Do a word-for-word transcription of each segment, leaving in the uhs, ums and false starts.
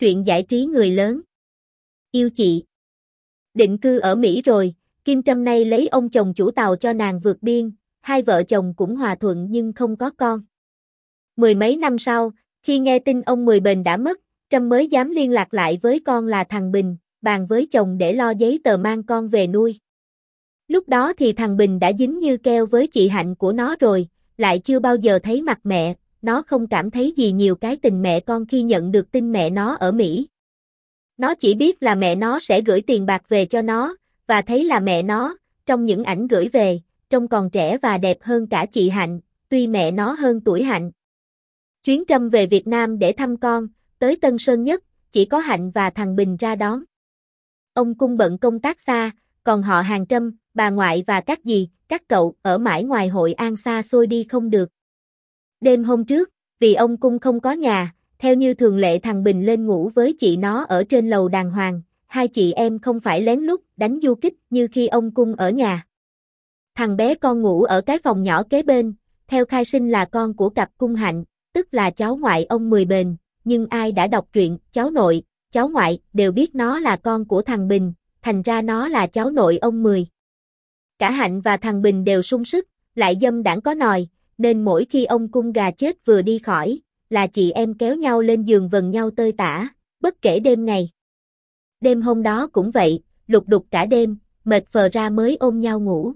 Truyện giải trí người lớn. Yêu chị. Định cư ở Mỹ rồi, Kim Trâm nay lấy ông chồng chủ tàu cho nàng vượt biên, hai vợ chồng cũng hòa thuận nhưng không có con. Mười mấy năm sau, khi nghe tin ông Mười Bền đã mất, Trâm mới dám liên lạc lại với con là thằng Bình, bàn với chồng để lo giấy tờ mang con về nuôi. Lúc đó thì thằng Bình đã dính như keo với chị Hạnh của nó rồi, lại chưa bao giờ thấy mặt mẹ, nó không cảm thấy gì nhiều cái tình mẹ con khi nhận được tin mẹ nó ở Mỹ. Nó chỉ biết là mẹ nó sẽ gửi tiền bạc về cho nó, và thấy là mẹ nó, trong những ảnh gửi về, trông còn trẻ và đẹp hơn cả chị Hạnh, tuy mẹ nó hơn tuổi Hạnh. Chuyến Trâm về Việt Nam để thăm con, tới Tân Sơn Nhất, chỉ có Hạnh và thằng Bình ra đón. Ông Cung bận công tác xa, còn họ hàng Trâm, bà ngoại và các dì, các cậu ở mãi ngoài Hội An xa xôi đi không được. Đêm hôm trước, vì ông Cung không có nhà, theo như thường lệ thằng Bình lên ngủ với chị nó ở trên lầu đàng hoàng, hai chị em không phải lén lút đánh du kích như khi ông Cung ở nhà. Thằng bé con ngủ ở cái phòng nhỏ kế bên, theo khai sinh là con của cặp Cung Hạnh, tức là cháu ngoại ông Mười Bền, nhưng ai đã đọc truyện cháu nội, cháu ngoại đều biết nó là con của thằng Bình, thành ra nó là cháu nội ông Mười. Cả Hạnh và thằng Bình đều sung sức, lại dâm đãng có nòi, nên mỗi khi ông Cung gà chết vừa đi khỏi, là chị em kéo nhau lên giường vần nhau tơi tả, bất kể đêm ngày. Đêm hôm đó cũng vậy, lục đục cả đêm, mệt phờ ra mới ôm nhau ngủ.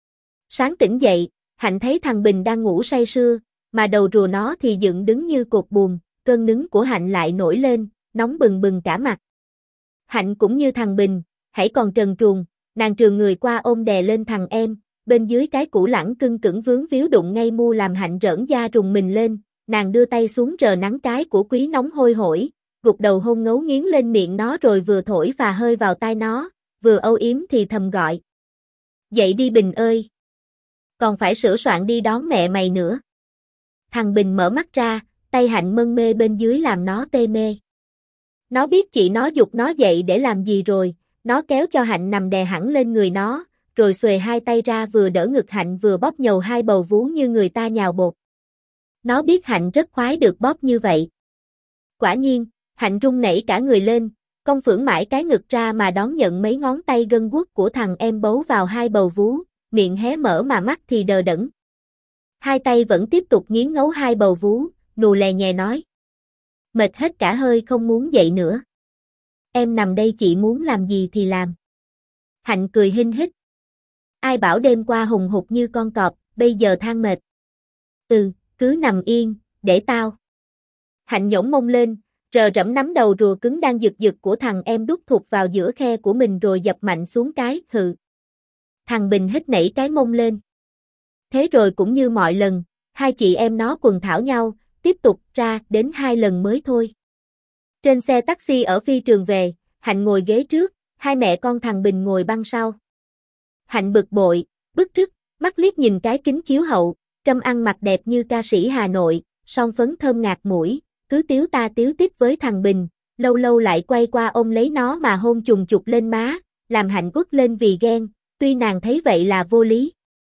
Sáng tỉnh dậy, Hạnh thấy thằng Bình đang ngủ say sưa, mà đầu rùa nó thì dựng đứng như cột buồm, cơn nứng của Hạnh lại nổi lên, nóng bừng bừng cả mặt. Hạnh cũng như thằng Bình, hãy còn trần truồng, nàng trường người qua ôm đè lên thằng em, bên dưới cái củ lẳng cưng cứng vướng víu đụng ngay mu làm Hạnh rỡn da rùng mình lên, nàng đưa tay xuống rờ nắng cái của Quý nóng hôi hổi, gục đầu hôn ngấu nghiến lên miệng nó rồi vừa thổi và hơi vào tai nó, vừa âu yếm thì thầm gọi. Dậy đi Bình ơi! Còn phải sửa soạn đi đón mẹ mày nữa. Thằng Bình mở mắt ra, tay Hạnh mân mê bên dưới làm nó tê mê. Nó biết chị nó giục nó dậy để làm gì rồi, nó kéo cho Hạnh nằm đè hẳn lên người nó, rồi xuề hai tay ra vừa đỡ ngực Hạnh vừa bóp nhầu hai bầu vú như người ta nhào bột. Nó biết Hạnh rất khoái được bóp như vậy. Quả nhiên, Hạnh run nảy cả người lên, cong phưởng mãi cái ngực ra mà đón nhận mấy ngón tay gân guốc của thằng em bấu vào hai bầu vú, miệng hé mở mà mắt thì đờ đẫn. Hai tay vẫn tiếp tục nghiến ngấu hai bầu vú, nù lè nhè nói. Mệt hết cả hơi không muốn dậy nữa. Em nằm đây chị muốn làm gì thì làm. Hạnh cười hinh hít. Ai bảo đêm qua hùng hục như con cọp, bây giờ than mệt. Ừ, cứ nằm yên, để tao. Hạnh nhổn mông lên, rờ rẫm nắm đầu rùa cứng đang giật giật của thằng em đút thụt vào giữa khe của mình rồi dập mạnh xuống cái, hự. Thằng Bình hít nảy cái mông lên. Thế rồi cũng như mọi lần, hai chị em nó quần thảo nhau, tiếp tục ra đến hai lần mới thôi. Trên xe taxi ở phi trường về, Hạnh ngồi ghế trước, hai mẹ con thằng Bình ngồi băng sau. Hạnh bực bội, bức rứt, mắt liếc nhìn cái kính chiếu hậu, Trâm ăn mặc đẹp như ca sĩ Hà Nội, son phấn thơm ngạt mũi, cứ tiếu ta tiếu tiếp với thằng Bình, lâu lâu lại quay qua ôm lấy nó mà hôn chùng chục lên má, làm Hạnh uất lên vì ghen, tuy nàng thấy vậy là vô lý.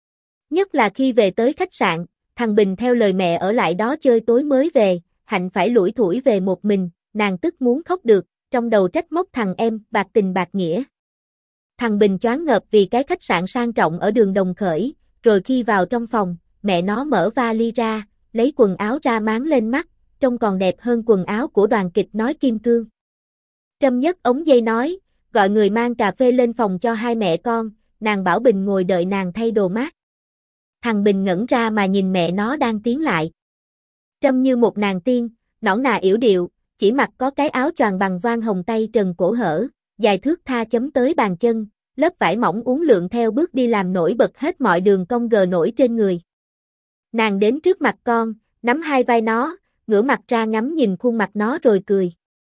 Nhất là khi về tới khách sạn, thằng Bình theo lời mẹ ở lại đó chơi tối mới về, Hạnh phải lủi thủi về một mình, nàng tức muốn khóc được, trong đầu trách móc thằng em, bạc tình bạc nghĩa. Thằng Bình choáng ngợp vì cái khách sạn sang trọng ở đường Đồng Khởi, rồi khi vào trong phòng, mẹ nó mở vali ra, lấy quần áo ra máng lên mắt, trông còn đẹp hơn quần áo của đoàn kịch nói kim cương. Trâm nhấc ống dây nói, gọi người mang cà phê lên phòng cho hai mẹ con, nàng bảo Bình ngồi đợi nàng thay đồ mát. Thằng Bình ngẩn ra mà nhìn mẹ nó đang tiến lại. Trâm như một nàng tiên, nõn nà yểu điệu, chỉ mặc có cái áo choàng bằng voan hồng tay trần cổ hở, dài thước tha chấm tới bàn chân, lớp vải mỏng uốn lượn theo bước đi làm nổi bật hết mọi đường cong gờ nổi trên người. Nàng đến trước mặt con, nắm hai vai nó, ngửa mặt ra ngắm nhìn khuôn mặt nó rồi cười.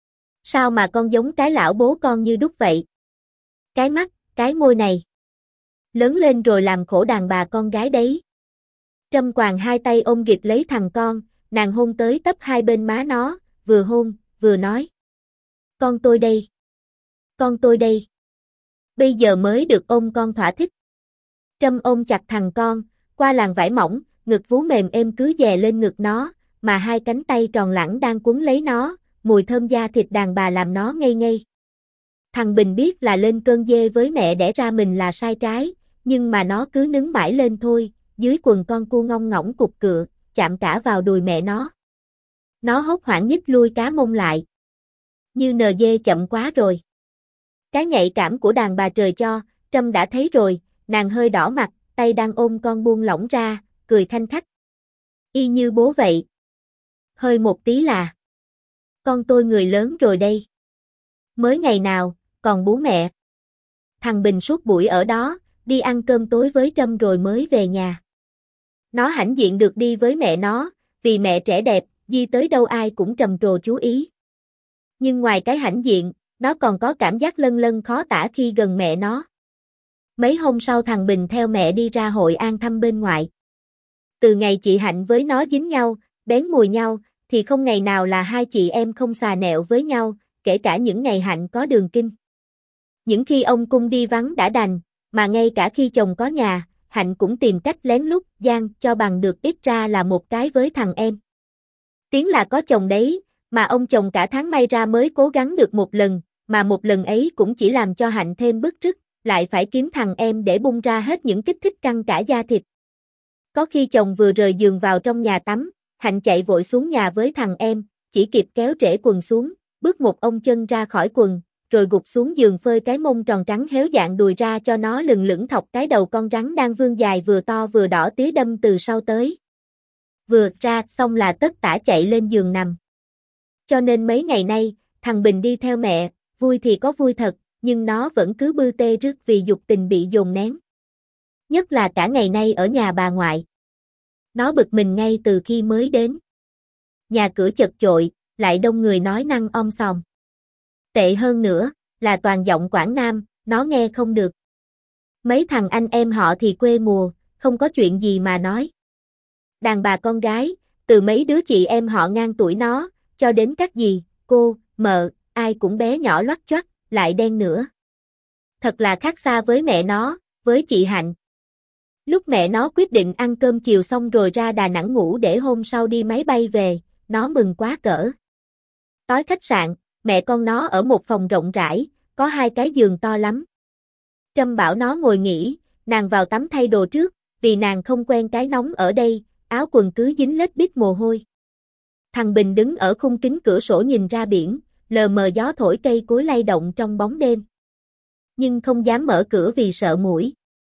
Sao mà con giống cái lão bố con như đúc vậy? Cái mắt, cái môi này. Lớn lên rồi làm khổ đàn bà con gái đấy. Trâm quàng hai tay ôm ghịch lấy thằng con, nàng hôn tới tấp hai bên má nó, vừa hôn, vừa nói. Con tôi đây. Con tôi đây. Bây giờ mới được ôm con thỏa thích. Trâm ôm chặt thằng con, qua làn vải mỏng, ngực vú mềm êm cứ dè lên ngực nó, mà hai cánh tay tròn lẳng đang quấn lấy nó, mùi thơm da thịt đàn bà làm nó ngây ngây. Thằng Bình biết là lên cơn dê với mẹ đẻ ra mình là sai trái, nhưng mà nó cứ nứng mãi lên thôi, dưới quần con cu ngong ngỗng cục cựa, chạm cả vào đùi mẹ nó. Nó hốt hoảng nhích lui cá mông lại. Như nờ dê chậm quá rồi. Cái nhạy cảm của đàn bà trời cho, Trâm đã thấy rồi, nàng hơi đỏ mặt, tay đang ôm con buông lỏng ra, cười khanh khách. Y như bố vậy. Hơi một tí là. Con tôi người lớn rồi đây. Mới ngày nào, còn bú mẹ. Thằng Bình suốt buổi ở đó, đi ăn cơm tối với Trâm rồi mới về nhà. Nó hãnh diện được đi với mẹ nó, vì mẹ trẻ đẹp, đi tới đâu ai cũng trầm trồ chú ý. Nhưng ngoài cái hãnh diện, nó còn có cảm giác lân lân khó tả khi gần mẹ nó. Mấy hôm sau thằng Bình theo mẹ đi ra Hội An thăm bên ngoại. Từ ngày chị Hạnh với nó dính nhau, bén mùi nhau, thì không ngày nào là hai chị em không xà nẹo với nhau, kể cả những ngày Hạnh có đường kinh. Những khi ông Cung đi vắng đã đành, mà ngay cả khi chồng có nhà, Hạnh cũng tìm cách lén lút gian cho bằng được ít ra là một cái với thằng em. Tiếng là có chồng đấy, mà ông chồng cả tháng may ra mới cố gắng được một lần, mà một lần ấy cũng chỉ làm cho Hạnh thêm bức rứt, lại phải kiếm thằng em để bung ra hết những kích thích căng cả da thịt. Có khi chồng vừa rời giường vào trong nhà tắm, Hạnh chạy vội xuống nhà với thằng em, chỉ kịp kéo trễ quần xuống, bước một ông chân ra khỏi quần, rồi gục xuống giường phơi cái mông tròn trắng héo dạng đùi ra cho nó lừng lững thọc cái đầu con rắn đang vươn dài vừa to vừa đỏ tía đâm từ sau tới. Vừa ra xong là tất tả chạy lên giường nằm. Cho nên mấy ngày nay, thằng Bình đi theo mẹ, vui thì có vui thật, nhưng nó vẫn cứ bư tê rứt vì dục tình bị dồn nén. Nhất là cả ngày nay ở nhà bà ngoại. Nó bực mình ngay từ khi mới đến. Nhà cửa chật chội, lại đông người nói năng om sòm. Tệ hơn nữa, là toàn giọng Quảng Nam, nó nghe không được. Mấy thằng anh em họ thì quê mùa, không có chuyện gì mà nói. Đàn bà con gái, từ mấy đứa chị em họ ngang tuổi nó, cho đến các dì, cô, mợ, ai cũng bé nhỏ loắt choắt, lại đen nữa. Thật là khác xa với mẹ nó, với chị Hạnh. Lúc mẹ nó quyết định ăn cơm chiều xong rồi ra Đà Nẵng ngủ để hôm sau đi máy bay về, nó mừng quá cỡ. Tối khách sạn, mẹ con nó ở một phòng rộng rãi, có hai cái giường to lắm. Trâm bảo nó ngồi nghỉ, nàng vào tắm thay đồ trước, vì nàng không quen cái nóng ở đây, áo quần cứ dính lết bít mồ hôi. Thằng Bình đứng ở khung kính cửa sổ nhìn ra biển, lờ mờ gió thổi cây cối lay động trong bóng đêm. Nhưng không dám mở cửa vì sợ muỗi.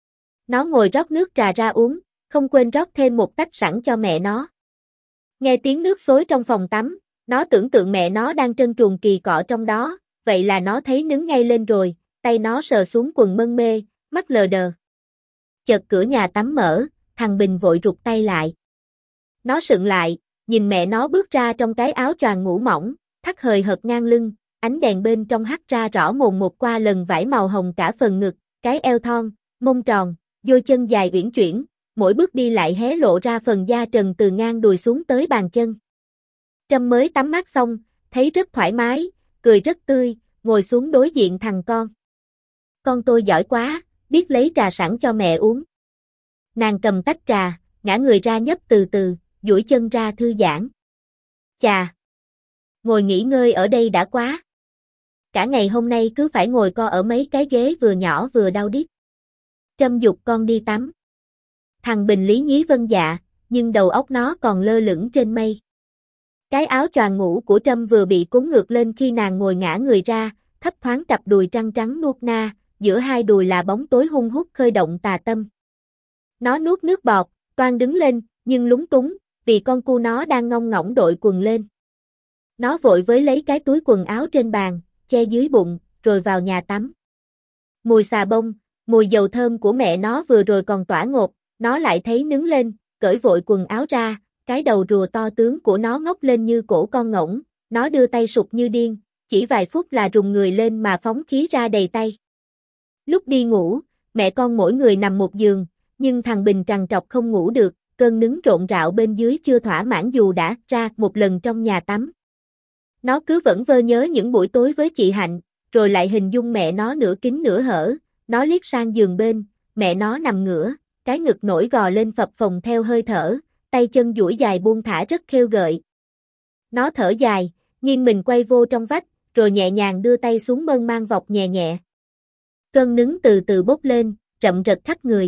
Nó ngồi rót nước trà ra uống, không quên rót thêm một tách sẵn cho mẹ nó. Nghe tiếng nước xối trong phòng tắm, nó tưởng tượng mẹ nó đang trân truồng kỳ cọ trong đó, vậy là nó thấy nứng ngay lên rồi, tay nó sờ xuống quần mân mê, mắt lờ đờ. Chợt cửa nhà tắm mở, thằng Bình vội rụt tay lại. Nó sững lại, nhìn mẹ nó bước ra trong cái áo choàng ngủ mỏng, thắt hời hợt ngang lưng, ánh đèn bên trong hắt ra rõ mồn một qua lần vải màu hồng cả phần ngực, cái eo thon, mông tròn, đôi chân dài uyển chuyển, mỗi bước đi lại hé lộ ra phần da trần từ ngang đùi xuống tới bàn chân. Trâm mới tắm mát xong, thấy rất thoải mái, cười rất tươi, ngồi xuống đối diện thằng con. Con tôi giỏi quá, biết lấy trà sẵn cho mẹ uống. Nàng cầm tách trà, ngã người ra nhấp từ từ, duỗi chân ra thư giãn. Chà! Ngồi nghỉ ngơi ở đây đã quá. Cả ngày hôm nay cứ phải ngồi co ở mấy cái ghế vừa nhỏ vừa đau đít. Trâm giục con đi tắm. Thằng Bình lý nhí vâng dạ, nhưng đầu óc nó còn lơ lửng trên mây. Cái áo choàng ngủ của Trâm vừa bị cuốn ngược lên khi nàng ngồi ngã người ra, thấp thoáng cặp đùi trăng trắng nuốt na, giữa hai đùi là bóng tối hun hút khơi động tà tâm. Nó nuốt nước bọt, toan đứng lên, nhưng lúng túng, vì con cu nó đang ngông ngỗng đội quần lên. Nó vội với lấy cái túi quần áo trên bàn, che dưới bụng, rồi vào nhà tắm. Mùi xà bông, mùi dầu thơm của mẹ nó vừa rồi còn tỏa ngột, nó lại thấy nứng lên, cởi vội quần áo ra, cái đầu rùa to tướng của nó ngóc lên như cổ con ngỗng, nó đưa tay sụt như điên, chỉ vài phút là rùng người lên mà phóng khí ra đầy tay. Lúc đi ngủ, mẹ con mỗi người nằm một giường, nhưng thằng Bình trằn trọc không ngủ được, cơn nứng rộn rạo bên dưới chưa thỏa mãn dù đã ra một lần trong nhà tắm. Nó cứ vẫn vơ nhớ những buổi tối với chị Hạnh, rồi lại hình dung mẹ nó nửa kín nửa hở, nó liếc sang giường bên, mẹ nó nằm ngửa, cái ngực nổi gò lên phập phồng theo hơi thở, tay chân duỗi dài buông thả rất khêu gợi. Nó thở dài, nghiêng mình quay vô trong vách, rồi nhẹ nhàng đưa tay xuống mơn mang vọc nhẹ nhẹ. Cơn nứng từ từ bốc lên, rậm rật khắp người.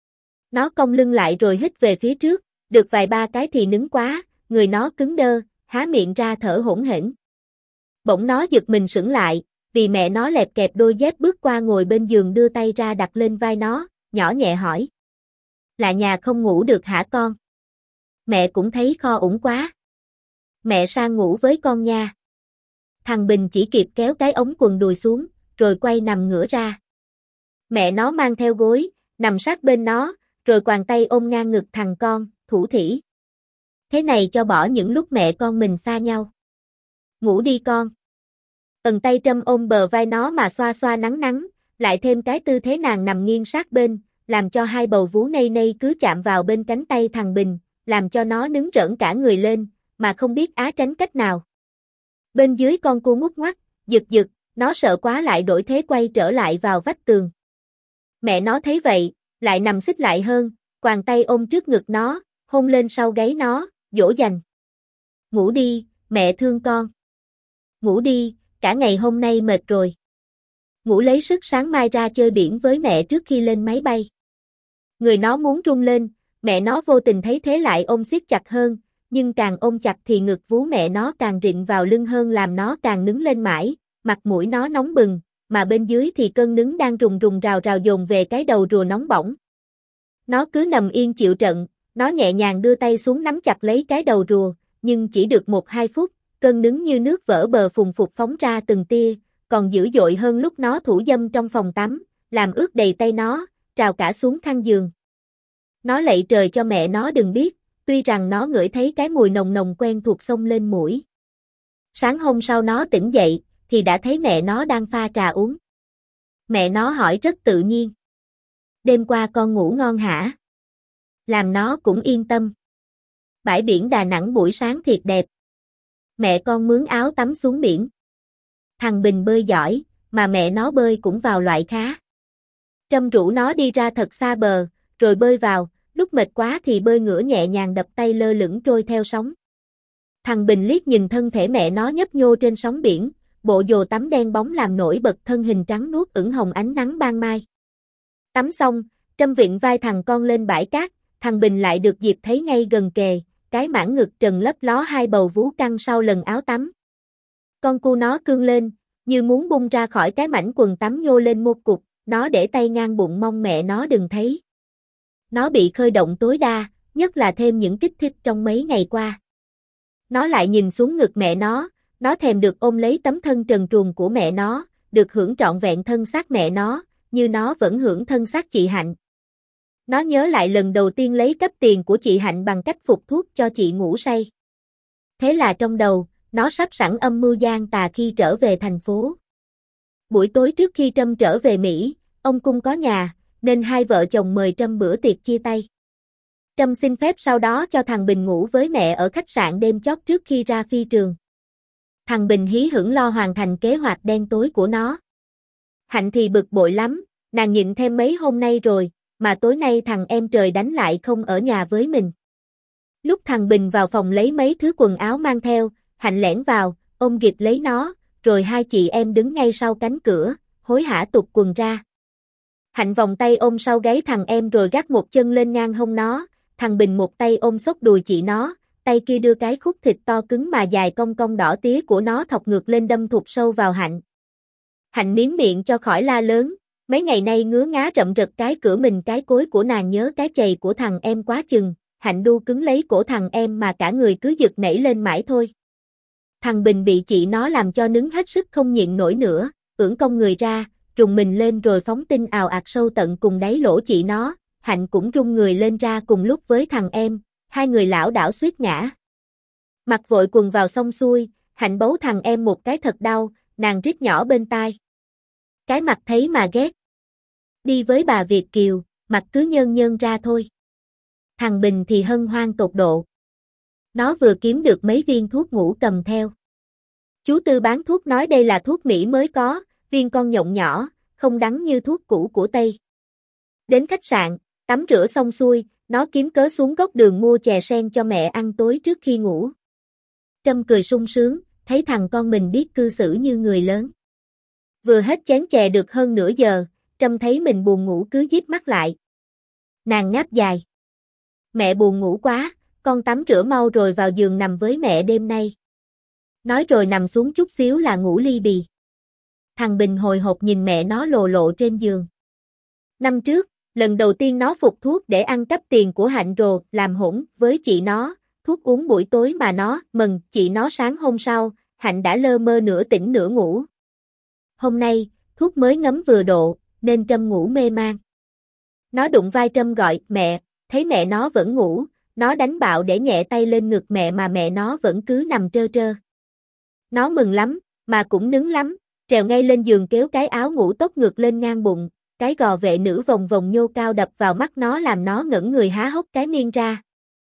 Nó cong lưng lại rồi hít về phía trước, được vài ba cái thì nứng quá, người nó cứng đơ, há miệng ra thở hổn hển. Bỗng nó giật mình sững lại, vì mẹ nó lẹp kẹp đôi dép bước qua ngồi bên giường đưa tay ra đặt lên vai nó, nhỏ nhẹ hỏi. Là nhà không ngủ được hả con? Mẹ cũng thấy kho ủng quá. Mẹ sang ngủ với con nha. Thằng Bình chỉ kịp kéo cái ống quần đùi xuống, rồi quay nằm ngửa ra. Mẹ nó mang theo gối, nằm sát bên nó, rồi quàng tay ôm ngang ngực thằng con, thủ thỉ. Thế này cho bỏ những lúc mẹ con mình xa nhau. Ngủ đi con. Tần tay Trâm ôm bờ vai nó mà xoa xoa nắng nắng, lại thêm cái tư thế nàng nằm nghiêng sát bên, làm cho hai bầu vú nây nây cứ chạm vào bên cánh tay thằng Bình, làm cho nó nứng rỡn cả người lên, mà không biết á tránh cách nào. Bên dưới con cu ngút ngoắt, giật giật, nó sợ quá lại đổi thế quay trở lại vào vách tường. Mẹ nó thấy vậy, lại nằm xích lại hơn, quàng tay ôm trước ngực nó, hôn lên sau gáy nó, dỗ dành. Ngủ đi, mẹ thương con. Ngủ đi, cả ngày hôm nay mệt rồi. Ngủ lấy sức sáng mai ra chơi biển với mẹ trước khi lên máy bay. Người nó muốn rung lên, mẹ nó vô tình thấy thế lại ôm siết chặt hơn, nhưng càng ôm chặt thì ngực vú mẹ nó càng rịn vào lưng hơn làm nó càng nứng lên mãi, mặt mũi nó nóng bừng, mà bên dưới thì cơn nứng đang rùng rùng rào rào dồn về cái đầu rùa nóng bỏng. Nó cứ nằm yên chịu trận, nó nhẹ nhàng đưa tay xuống nắm chặt lấy cái đầu rùa, nhưng chỉ được một hai phút, cơn nứng như nước vỡ bờ phùng phục phóng ra từng tia, còn dữ dội hơn lúc nó thủ dâm trong phòng tắm, làm ướt đầy tay nó, trào cả xuống khăn giường. Nó lạy trời cho mẹ nó đừng biết, tuy rằng nó ngửi thấy cái mùi nồng nồng quen thuộc xông lên mũi. Sáng hôm sau nó tỉnh dậy, thì đã thấy mẹ nó đang pha trà uống. Mẹ nó hỏi rất tự nhiên. Đêm qua con ngủ ngon hả? Làm nó cũng yên tâm. Bãi biển Đà Nẵng buổi sáng thiệt đẹp. Mẹ con mướn áo tắm xuống biển. Thằng Bình bơi giỏi, mà mẹ nó bơi cũng vào loại khá. Trâm rủ nó đi ra thật xa bờ, rồi bơi vào, lúc mệt quá thì bơi ngửa nhẹ nhàng đập tay lơ lửng trôi theo sóng. Thằng Bình liếc nhìn thân thể mẹ nó nhấp nhô trên sóng biển, bộ dồ tắm đen bóng làm nổi bật thân hình trắng nuốt ửng hồng ánh nắng ban mai. Tắm xong, Trâm vịn vai thằng con lên bãi cát, thằng Bình lại được dịp thấy ngay gần kề, cái mảng ngực trần lấp ló hai bầu vú căng sau lần áo tắm. Con cu nó cương lên, như muốn bung ra khỏi cái mảnh quần tắm nhô lên một cục, nó để tay ngang bụng mong mẹ nó đừng thấy. Nó bị khơi động tối đa, nhất là thêm những kích thích trong mấy ngày qua. Nó lại nhìn xuống ngực mẹ nó, nó thèm được ôm lấy tấm thân trần truồng của mẹ nó, được hưởng trọn vẹn thân xác mẹ nó, như nó vẫn hưởng thân xác chị Hạnh. Nó nhớ lại lần đầu tiên lấy cắp tiền của chị Hạnh bằng cách phục thuốc cho chị ngủ say. Thế là trong đầu, nó sắp sẵn âm mưu gian tà khi trở về thành phố. Buổi tối trước khi Trâm trở về Mỹ, ông Cung có nhà, nên hai vợ chồng mời Trâm bữa tiệc chia tay. Trâm xin phép sau đó cho thằng Bình ngủ với mẹ ở khách sạn đêm chót trước khi ra phi trường. Thằng Bình hí hửng lo hoàn thành kế hoạch đen tối của nó. Hạnh thì bực bội lắm, nàng nhịn thêm mấy hôm nay rồi, mà tối nay thằng em trời đánh lại không ở nhà với mình. Lúc thằng Bình vào phòng lấy mấy thứ quần áo mang theo, Hạnh lẻn vào, ôm ghịp lấy nó, rồi hai chị em đứng ngay sau cánh cửa, hối hả tụt quần ra. Hạnh vòng tay ôm sau gáy thằng em rồi gác một chân lên ngang hông nó, thằng Bình một tay ôm xốc đùi chị nó, tay kia đưa cái khúc thịt to cứng mà dài cong cong đỏ tía của nó thọc ngược lên đâm thụt sâu vào Hạnh. Hạnh nín miệng cho khỏi la lớn, mấy ngày nay ngứa ngá rậm rật cái cửa mình cái cối của nàng nhớ cái chày của thằng em quá chừng, Hạnh đu cứng lấy cổ thằng em mà cả người cứ giật nảy lên mãi thôi. Thằng Bình bị chị nó làm cho nứng hết sức không nhịn nổi nữa, ưỡn cong người ra, rùng mình lên rồi phóng tinh ào ạt sâu tận cùng đáy lỗ chị nó, Hạnh cũng rung người lên ra cùng lúc với thằng em, hai người lảo đảo suýt ngã. Mặc vội quần vào xong xuôi, Hạnh bấu thằng em một cái thật đau, nàng rít nhỏ bên tai. Cái mặt thấy mà ghét. Đi với bà Việt kiều, mặt cứ nhơn nhơn ra thôi. Thằng Bình thì hân hoan tột độ. Nó vừa kiếm được mấy viên thuốc ngủ cầm theo. Chú Tư bán thuốc nói đây là thuốc Mỹ mới có, viên con nhộng nhỏ, không đắng như thuốc cũ của Tây. Đến khách sạn, tắm rửa xong xuôi, nó kiếm cớ xuống góc đường mua chè sen cho mẹ ăn tối trước khi ngủ. Trâm cười sung sướng, thấy thằng con mình biết cư xử như người lớn. Vừa hết chén chè được hơn nửa giờ, Trâm thấy mình buồn ngủ cứ díp mắt lại. Nàng ngáp dài. Mẹ buồn ngủ quá, con tắm rửa mau rồi vào giường nằm với mẹ đêm nay. Nói rồi nằm xuống chút xíu là ngủ li bì. Thằng Bình hồi hộp nhìn mẹ nó lồ lộ trên giường. Năm trước, lần đầu tiên nó phục thuốc để ăn cắp tiền của Hạnh rồ làm hỗn với chị nó, thuốc uống buổi tối mà nó mừng chị nó sáng hôm sau, Hạnh đã lơ mơ nửa tỉnh nửa ngủ. Hôm nay, thuốc mới ngấm vừa độ, nên Trâm ngủ mê man. Nó đụng vai Trâm gọi mẹ, thấy mẹ nó vẫn ngủ, nó đánh bạo để nhẹ tay lên ngực mẹ mà mẹ nó vẫn cứ nằm trơ trơ. Nó mừng lắm, mà cũng nứng lắm, trèo ngay lên giường kéo cái áo ngủ tóc ngược lên ngang bụng, cái gò vệ nữ vòng vòng nhô cao đập vào mắt nó làm nó ngẩn người há hốc cái miệng ra.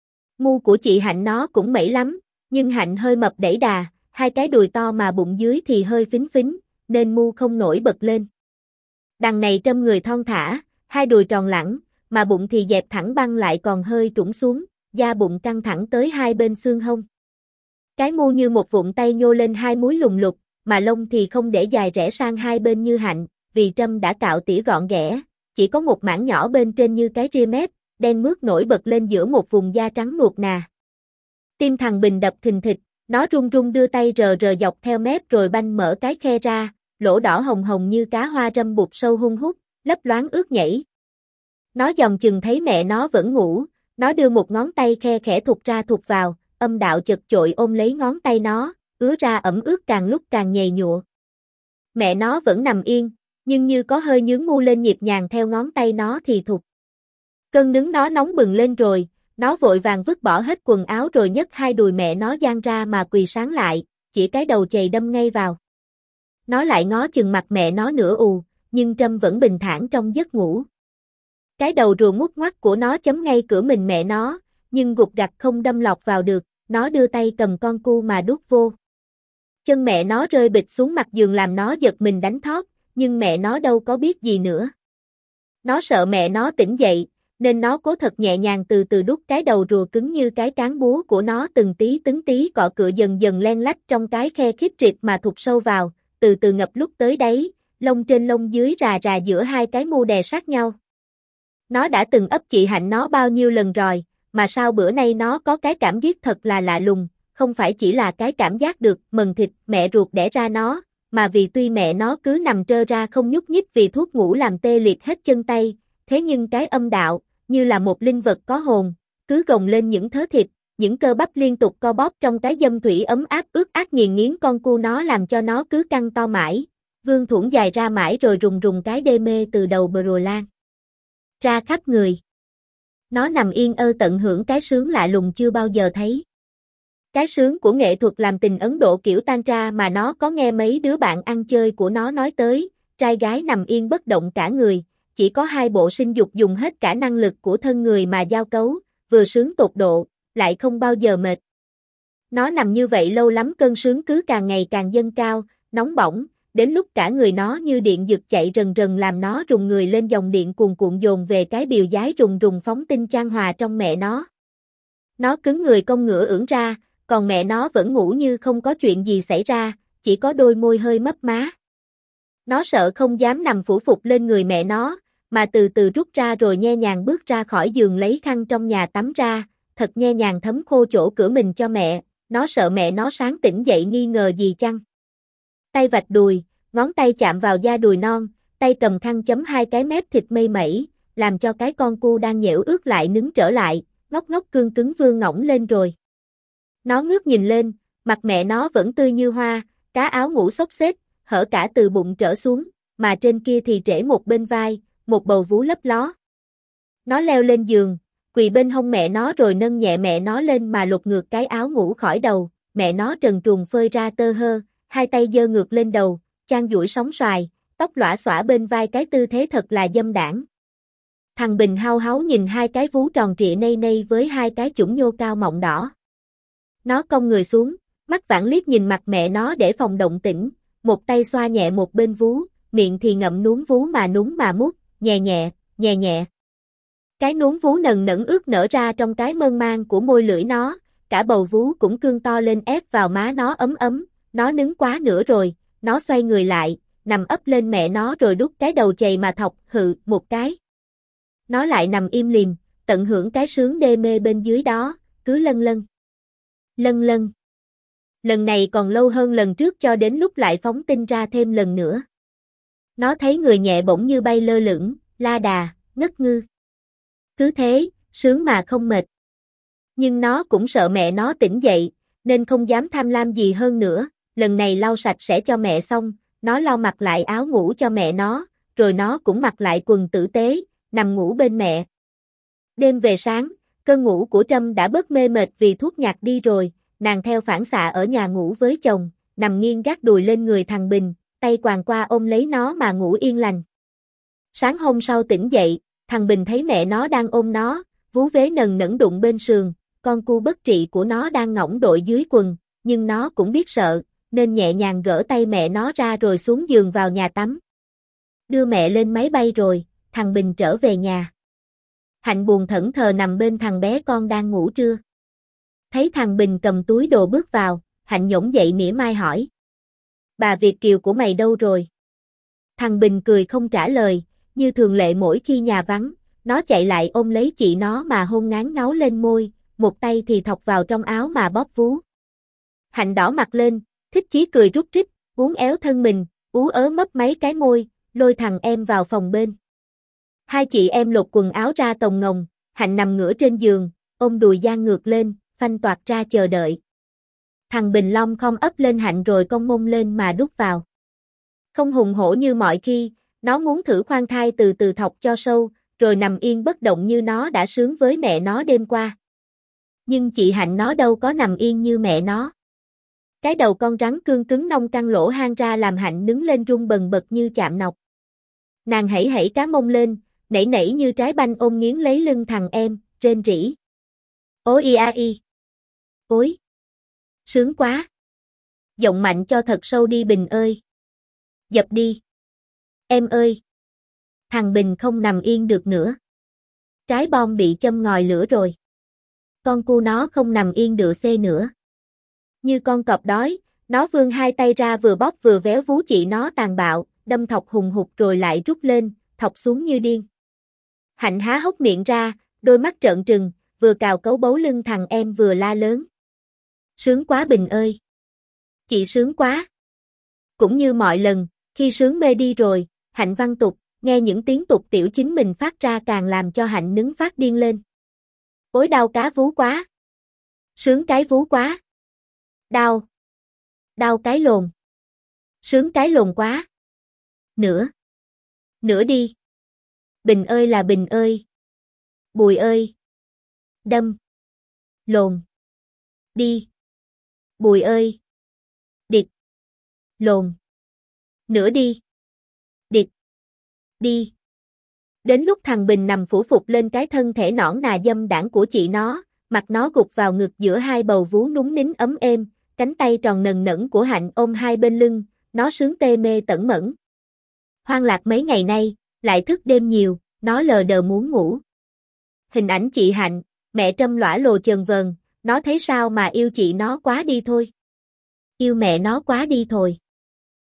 Mu của chị Hạnh nó cũng mẩy lắm, nhưng Hạnh hơi mập đẩy đà, hai cái đùi to mà bụng dưới thì hơi phính phính, nên Mu không nổi bật lên. Đằng này Trâm người thon thả, hai đùi tròn lẳng, mà bụng thì dẹp thẳng băng lại còn hơi trũng xuống, da bụng căng thẳng tới hai bên xương hông. Cái Mu như một vụn tay nhô lên hai múi lùng lục, mà lông thì không để dài rẽ sang hai bên như Hạnh, vì Trâm đã cạo tỉa gọn ghẽ, chỉ có một mảng nhỏ bên trên như cái ria mép, đen mướt nổi bật lên giữa một vùng da trắng nuột nà. Tim thằng Bình đập thình thịch, nó run run đưa tay rờ rờ dọc theo mép rồi banh mở cái khe ra, lỗ đỏ hồng hồng như cá hoa râm bụt sâu hun hút, lấp loáng ướt nhảy. Nó dòng chừng thấy mẹ nó vẫn ngủ, nó đưa một ngón tay khe khẽ thụt ra thụt vào, âm đạo chật chội ôm lấy ngón tay nó, ứa ra ẩm ướt càng lúc càng nhầy nhụa. Mẹ nó vẫn nằm yên, nhưng như có hơi nhướng Mu lên nhịp nhàng theo ngón tay nó thì thụt. Cơn nứng nó nóng bừng lên rồi, nó vội vàng vứt bỏ hết quần áo rồi nhấc hai đùi mẹ nó dang ra mà quỳ sáng lại, chỉ cái đầu chày đâm ngay vào. Nó lại ngó chừng mặt mẹ nó nửa ù, nhưng Trâm vẫn bình thản trong giấc ngủ. Cái đầu rùa ngút ngoắt của nó chấm ngay cửa mình mẹ nó, nhưng gục gặt không đâm lọt vào được, nó đưa tay cầm con cu mà đút vô. Chân mẹ nó rơi bịch xuống mặt giường làm nó giật mình đánh thót, nhưng mẹ nó đâu có biết gì nữa. Nó sợ mẹ nó tỉnh dậy, nên nó cố thật nhẹ nhàng từ từ đút cái đầu rùa cứng như cái cán búa của nó từng tí từng tí cọ cựa dần dần len lách trong cái khe khiếp rịt mà thụt sâu vào, từ từ ngập lúc tới đáy, lông trên lông dưới rà rà giữa hai cái Mu đè sát nhau. Nó đã từng ấp chị Hạnh nó bao nhiêu lần rồi, mà sao bữa nay nó có cái cảm giác thật là lạ lùng, không phải chỉ là cái cảm giác được mần thịt mẹ ruột đẻ ra nó, mà vì tuy mẹ nó cứ nằm trơ ra không nhúc nhích vì thuốc ngủ làm tê liệt hết chân tay, thế nhưng cái âm đạo, như là một linh vật có hồn, cứ gồng lên những thớ thịt, những cơ bắp liên tục co bóp trong cái dâm thủy ấm áp ướt át nghiền nghiến con cu nó làm cho nó cứ căng to mãi, vươn thuổng dài ra mãi rồi rùng rùng cái đê mê từ đầu bờ rùa lan ra khắp người. Nó nằm yên ơ tận hưởng cái sướng lạ lùng chưa bao giờ thấy. Cái sướng của nghệ thuật làm tình Ấn Độ kiểu tantra mà nó có nghe mấy đứa bạn ăn chơi của nó nói tới, trai gái nằm yên bất động cả người, chỉ có hai bộ sinh dục dùng hết cả năng lực của thân người mà giao cấu, vừa sướng tột độ, lại không bao giờ mệt. Nó nằm như vậy lâu lắm cơn sướng cứ càng ngày càng dâng cao, nóng bỏng, đến lúc cả người nó như điện giật chạy rần rần làm nó rùng người lên dòng điện cuồn cuộn dồn về cái biều giái rùng rùng phóng tinh chan hòa trong mẹ nó. Nó cứng người cong ngửa ưỡn ra, còn mẹ nó vẫn ngủ như không có chuyện gì xảy ra, chỉ có đôi môi hơi mấp má. Nó sợ không dám nằm phủ phục lên người mẹ nó, mà từ từ rút ra rồi nhe nhàng bước ra khỏi giường lấy khăn trong nhà tắm ra, thật nhe nhàng thấm khô chỗ cửa mình cho mẹ, nó sợ mẹ nó sáng tỉnh dậy nghi ngờ gì chăng. Tay vạch đùi, ngón tay chạm vào da đùi non, tay cầm khăn chấm hai cái mép thịt mây mẩy, làm cho cái con cu đang nhễu ướt lại nứng trở lại, ngóc ngóc cương cứng vương ngỗng lên rồi. Nó ngước nhìn lên, mặt mẹ nó vẫn tươi như hoa, cá áo ngủ xốc xếch, hở cả từ bụng trở xuống, mà trên kia thì trễ một bên vai, một bầu vú lấp ló. Nó leo lên giường, quỳ bên hông mẹ nó rồi nâng nhẹ mẹ nó lên mà lột ngược cái áo ngủ khỏi đầu, mẹ nó trần truồng phơi ra tơ hơ, hai tay giơ ngược lên đầu, chan duỗi sóng xoài, tóc lõa xõa bên vai cái tư thế thật là dâm đãng. Thằng Bình hau háu nhìn hai cái vú tròn trịa nây nây với hai cái chủng nhô cao mọng đỏ. Nó cong người xuống, mắt vãng liếc nhìn mặt mẹ nó để phòng động tĩnh, một tay xoa nhẹ một bên vú, miệng thì ngậm núm vú mà núm mà mút, nhẹ nhẹ, nhẹ nhẹ. Cái núm vú nần nẫn ướt nở ra trong cái mơn man của môi lưỡi nó, cả bầu vú cũng cương to lên ép vào má nó ấm ấm, nó nứng quá nữa rồi, nó xoay người lại, nằm ấp lên mẹ nó rồi đút cái đầu chày mà thọc, hự, một cái. Nó lại nằm im lìm, tận hưởng cái sướng đê mê bên dưới đó, cứ lân lân. Lân lân. Lần này còn lâu hơn lần trước cho đến lúc lại phóng tinh ra thêm lần nữa. Nó thấy người nhẹ bỗng như bay lơ lửng, la đà, ngất ngư. Cứ thế, sướng mà không mệt. Nhưng nó cũng sợ mẹ nó tỉnh dậy, nên không dám tham lam gì hơn nữa, lần này lau sạch sẽ cho mẹ xong, nó lau mặc lại áo ngủ cho mẹ nó, rồi nó cũng mặc lại quần tử tế, nằm ngủ bên mẹ. Đêm về sáng, cơn ngủ của Trâm đã bớt mê mệt vì thuốc nhạc đi rồi, nàng theo phản xạ ở nhà ngủ với chồng, nằm nghiêng gác đùi lên người thằng Bình, tay quàng qua ôm lấy nó mà ngủ yên lành. Sáng hôm sau tỉnh dậy, thằng Bình thấy mẹ nó đang ôm nó, vú vế nần nẫn đụng bên sườn, con cu bất trị của nó đang ngõng đội dưới quần, nhưng nó cũng biết sợ, nên nhẹ nhàng gỡ tay mẹ nó ra rồi xuống giường vào nhà tắm. Đưa mẹ lên máy bay rồi, thằng Bình trở về nhà. Hạnh buồn thẫn thờ nằm bên thằng bé con đang ngủ trưa. Thấy thằng Bình cầm túi đồ bước vào, Hạnh nhổm dậy mỉa mai hỏi. Bà Việt kiều của mày đâu rồi? Thằng Bình cười không trả lời, như thường lệ mỗi khi nhà vắng, nó chạy lại ôm lấy chị nó mà hôn ngán ngáo lên môi, một tay thì thọc vào trong áo mà bóp vú. Hạnh đỏ mặt lên, thích chí cười rút rít, uốn éo thân mình, ú ớ mấp mấy cái môi, lôi thằng em vào phòng bên. Hai chị em lột quần áo ra tồng ngồng, Hạnh nằm ngửa trên giường, ôm đùi dang ngược lên, phanh toạc ra chờ đợi. Thằng Bình Long không ấp lên Hạnh rồi cong mông lên mà đút vào. Không hùng hổ như mọi khi, nó muốn thử khoan thai từ từ thọc cho sâu, rồi nằm yên bất động như nó đã sướng với mẹ nó đêm qua. Nhưng chị Hạnh nó đâu có nằm yên như mẹ nó. Cái đầu con rắn cương cứng nong căng lỗ hang ra làm Hạnh đứng lên rung bần bật như chạm nọc. Nàng hãy hãy cá mông lên, nảy nảy như trái banh ôm nghiến lấy lưng thằng em, rên rỉ. Ôi ia i. Ôi. Sướng quá. Giọng mạnh cho thật sâu đi Bình ơi. Dập đi. Em ơi. Thằng Bình không nằm yên được nữa. Trái bom bị châm ngòi lửa rồi. Con cu nó không nằm yên đựa xê nữa. Như con cọp đói, nó vươn hai tay ra vừa bóp vừa véo vú chị nó tàn bạo, đâm thọc hùng hục rồi lại rút lên, thọc xuống như điên. Hạnh há hốc miệng ra, đôi mắt trợn trừng, vừa cào cấu bấu lưng thằng em vừa la lớn. Sướng quá Bình ơi! Chị sướng quá! Cũng như mọi lần, khi sướng mê đi rồi, Hạnh văng tục, nghe những tiếng tục tiểu chính mình phát ra càng làm cho Hạnh nứng phát điên lên. Ôi đau cá vú quá! Sướng cái vú quá! Đau! Đau cái lồn! Sướng cái lồn quá! Nữa! Nữa đi! Bình ơi là Bình ơi! Bùi ơi! Đâm! Lồn! Đi! Bùi ơi! Địt! Lồn! Nữa đi! Địt! Đi! Đến lúc thằng Bình nằm phủ phục lên cái thân thể nõn nà dâm đãng của chị nó, mặt nó gục vào ngực giữa hai bầu vú núng nín ấm êm, cánh tay tròn nần nẫn của Hạnh ôm hai bên lưng, nó sướng tê mê tẩn mẫn. Hoang lạc mấy ngày nay, lại thức đêm nhiều, nó lờ đờ muốn ngủ. Hình ảnh chị Hạnh, mẹ Trâm lõa lồ chờn vờn, nó thấy sao mà yêu chị nó quá đi thôi. Yêu mẹ nó quá đi thôi.